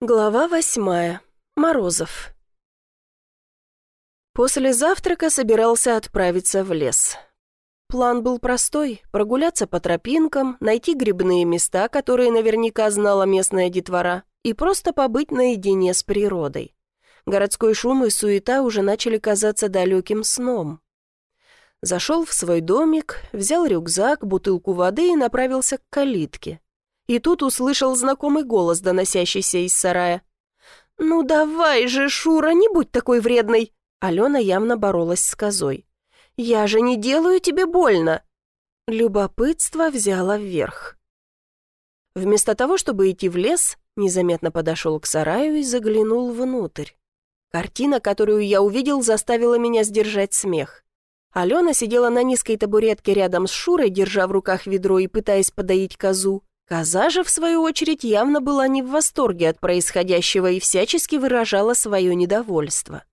Глава 8. Морозов. После завтрака собирался отправиться в лес. План был простой – прогуляться по тропинкам, найти грибные места, которые наверняка знала местная детвора, и просто побыть наедине с природой. Городской шум и суета уже начали казаться далеким сном. Зашел в свой домик, взял рюкзак, бутылку воды и направился к калитке. И тут услышал знакомый голос, доносящийся из сарая. «Ну давай же, Шура, не будь такой вредной!» Алена явно боролась с козой. «Я же не делаю тебе больно!» Любопытство взяло вверх. Вместо того, чтобы идти в лес, незаметно подошел к сараю и заглянул внутрь. Картина, которую я увидел, заставила меня сдержать смех. Алена сидела на низкой табуретке рядом с Шурой, держа в руках ведро и пытаясь подоить козу. Коза же, в свою очередь, явно была не в восторге от происходящего и всячески выражала свое недовольство.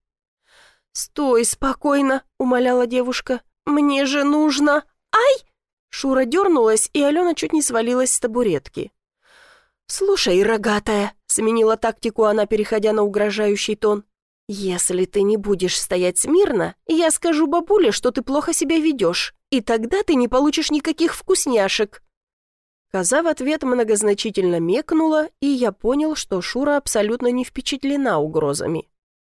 «Стой спокойно», — умоляла девушка. «Мне же нужно...» «Ай!» Шура дернулась, и Алена чуть не свалилась с табуретки. «Слушай, рогатая», — сменила тактику она, переходя на угрожающий тон, «если ты не будешь стоять смирно, я скажу бабуле, что ты плохо себя ведешь, и тогда ты не получишь никаких вкусняшек». Коза в ответ многозначительно мекнула, и я понял, что Шура абсолютно не впечатлена угрозами.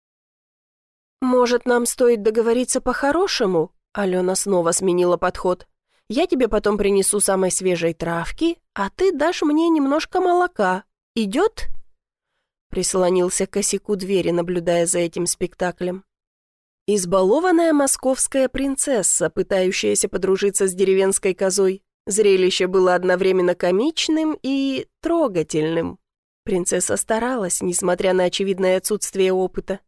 «Может, нам стоит договориться по-хорошему?» Алена снова сменила подход. «Я тебе потом принесу самой свежей травки, а ты дашь мне немножко молока. Идет?» Прислонился к косяку двери, наблюдая за этим спектаклем. Избалованная московская принцесса, пытающаяся подружиться с деревенской козой. Зрелище было одновременно комичным и трогательным. Принцесса старалась, несмотря на очевидное отсутствие опыта.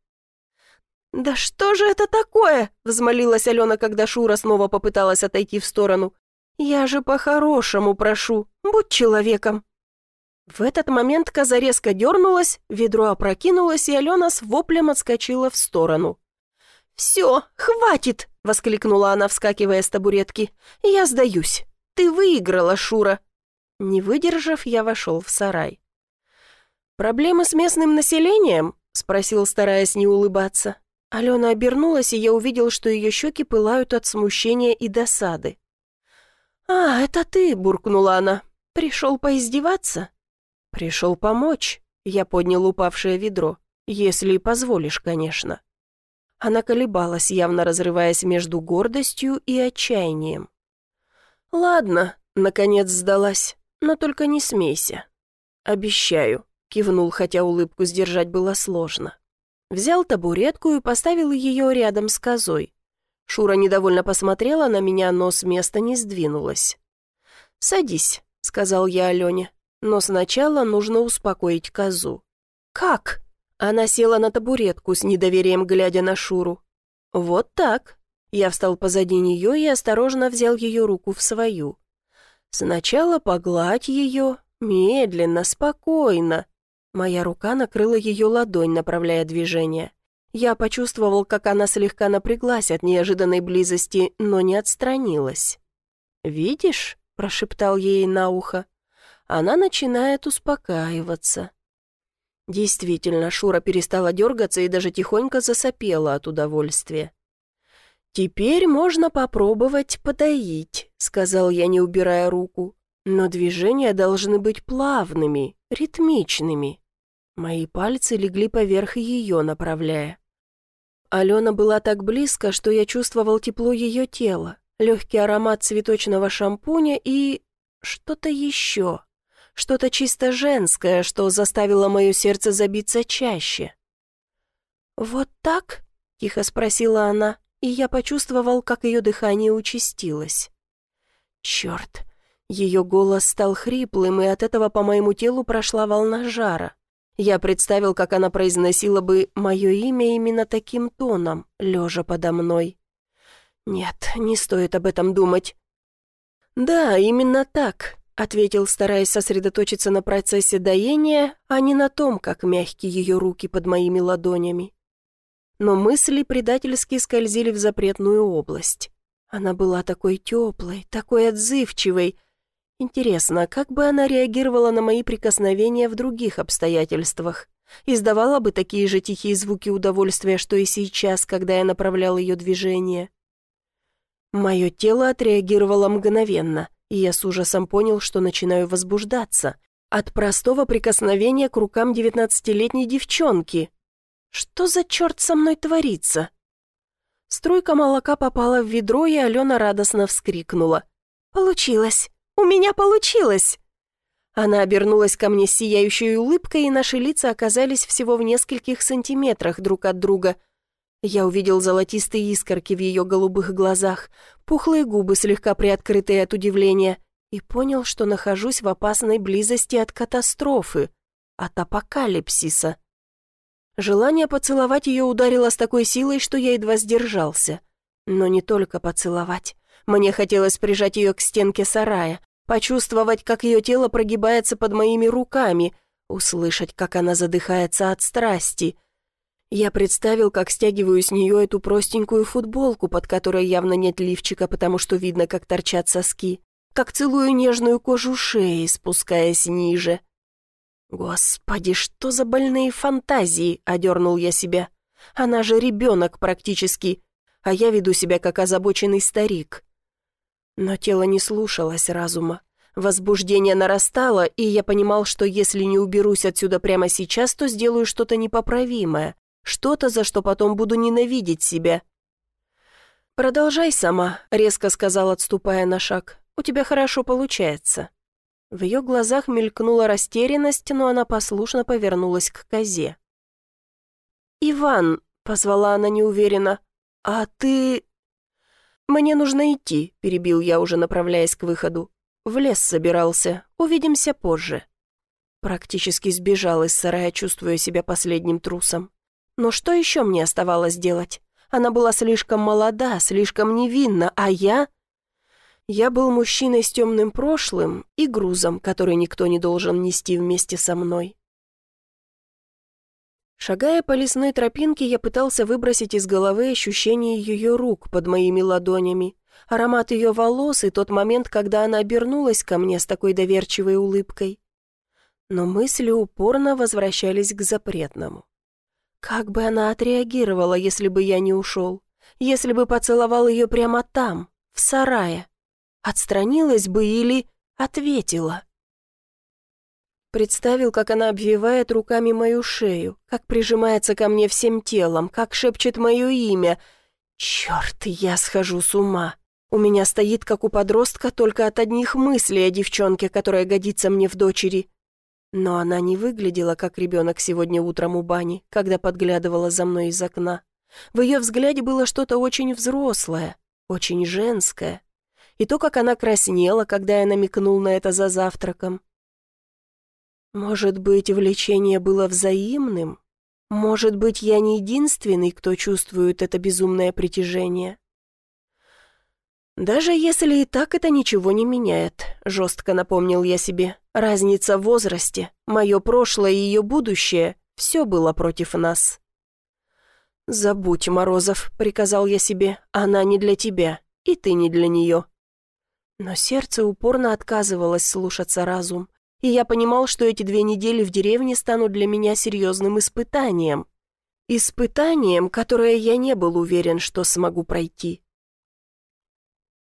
«Да что же это такое?» — взмолилась Алена, когда Шура снова попыталась отойти в сторону. «Я же по-хорошему прошу, будь человеком». В этот момент коза резко дернулась, ведро опрокинулось, и Алена с воплем отскочила в сторону. «Все, хватит!» — воскликнула она, вскакивая с табуретки. «Я сдаюсь. Ты выиграла, Шура!» Не выдержав, я вошел в сарай. «Проблемы с местным населением?» — спросил, стараясь не улыбаться. Алена обернулась, и я увидел, что ее щеки пылают от смущения и досады. «А, это ты!» — буркнула она. «Пришел поиздеваться?» «Пришел помочь», — я поднял упавшее ведро. «Если позволишь, конечно». Она колебалась, явно разрываясь между гордостью и отчаянием. «Ладно», — наконец сдалась, — «но только не смейся». «Обещаю», — кивнул, хотя улыбку сдержать было сложно. Взял табуретку и поставил ее рядом с козой. Шура недовольно посмотрела на меня, но с места не сдвинулась. «Садись», — сказал я Алене, — «но сначала нужно успокоить козу». «Как?» Она села на табуретку с недоверием, глядя на Шуру. «Вот так». Я встал позади нее и осторожно взял ее руку в свою. «Сначала погладь ее, медленно, спокойно». Моя рука накрыла ее ладонь, направляя движение. Я почувствовал, как она слегка напряглась от неожиданной близости, но не отстранилась. «Видишь?» – прошептал ей на ухо. «Она начинает успокаиваться». Действительно, Шура перестала дергаться и даже тихонько засопела от удовольствия. «Теперь можно попробовать подоить», — сказал я, не убирая руку. «Но движения должны быть плавными, ритмичными». Мои пальцы легли поверх ее, направляя. Алена была так близко, что я чувствовал тепло ее тела, легкий аромат цветочного шампуня и... что-то еще. Что-то чисто женское, что заставило мое сердце забиться чаще. «Вот так?» — тихо спросила она, и я почувствовал, как ее дыхание участилось. Черт! Ее голос стал хриплым, и от этого по моему телу прошла волна жара. Я представил, как она произносила бы мое имя именно таким тоном, лежа подо мной. Нет, не стоит об этом думать. «Да, именно так», — ответил, стараясь сосредоточиться на процессе доения, а не на том, как мягкие ее руки под моими ладонями. Но мысли предательски скользили в запретную область. Она была такой теплой, такой отзывчивой. Интересно, как бы она реагировала на мои прикосновения в других обстоятельствах? издавала бы такие же тихие звуки удовольствия, что и сейчас, когда я направлял ее движение. Мое тело отреагировало мгновенно, и я с ужасом понял, что начинаю возбуждаться от простого прикосновения к рукам 19-летней девчонки. Что за черт со мной творится? Струйка молока попала в ведро, и Алена радостно вскрикнула. «Получилось! У меня получилось!» Она обернулась ко мне с сияющей улыбкой, и наши лица оказались всего в нескольких сантиметрах друг от друга. Я увидел золотистые искорки в ее голубых глазах, пухлые губы, слегка приоткрытые от удивления, и понял, что нахожусь в опасной близости от катастрофы, от апокалипсиса. Желание поцеловать ее ударило с такой силой, что я едва сдержался. Но не только поцеловать. Мне хотелось прижать ее к стенке сарая, почувствовать, как ее тело прогибается под моими руками, услышать, как она задыхается от страсти. Я представил, как стягиваю с нее эту простенькую футболку, под которой явно нет лифчика, потому что видно, как торчат соски, как целую нежную кожу шеи, спускаясь ниже. «Господи, что за больные фантазии!» — одернул я себя. «Она же ребенок практически, а я веду себя как озабоченный старик». Но тело не слушалось разума. Возбуждение нарастало, и я понимал, что если не уберусь отсюда прямо сейчас, то сделаю что-то непоправимое, что-то, за что потом буду ненавидеть себя. «Продолжай сама», — резко сказал, отступая на шаг. «У тебя хорошо получается». В ее глазах мелькнула растерянность, но она послушно повернулась к козе. «Иван», — позвала она неуверенно, — «а ты...» «Мне нужно идти», — перебил я, уже направляясь к выходу. «В лес собирался. Увидимся позже». Практически сбежал из сарая, чувствуя себя последним трусом. Но что еще мне оставалось делать? Она была слишком молода, слишком невинна, а я... Я был мужчиной с темным прошлым и грузом, который никто не должен нести вместе со мной. Шагая по лесной тропинке, я пытался выбросить из головы ощущение ее рук под моими ладонями, аромат ее волос и тот момент, когда она обернулась ко мне с такой доверчивой улыбкой. Но мысли упорно возвращались к запретному. Как бы она отреагировала, если бы я не ушел? Если бы поцеловал ее прямо там, в сарае? Отстранилась бы или ответила? Представил, как она обвивает руками мою шею, как прижимается ко мне всем телом, как шепчет мое имя. Черт, я схожу с ума. У меня стоит, как у подростка, только от одних мыслей о девчонке, которая годится мне в дочери. Но она не выглядела, как ребенок сегодня утром у бани, когда подглядывала за мной из окна. В ее взгляде было что-то очень взрослое, очень женское. И то, как она краснела, когда я намекнул на это за завтраком. Может быть, влечение было взаимным? Может быть, я не единственный, кто чувствует это безумное притяжение? «Даже если и так, это ничего не меняет», — жестко напомнил я себе. «Разница в возрасте, мое прошлое и ее будущее — все было против нас». «Забудь, Морозов», — приказал я себе, — «она не для тебя, и ты не для нее». Но сердце упорно отказывалось слушаться разум, и я понимал, что эти 2 недели в деревне станут для меня серьезным испытанием. Испытанием, которое я не был уверен, что смогу пройти.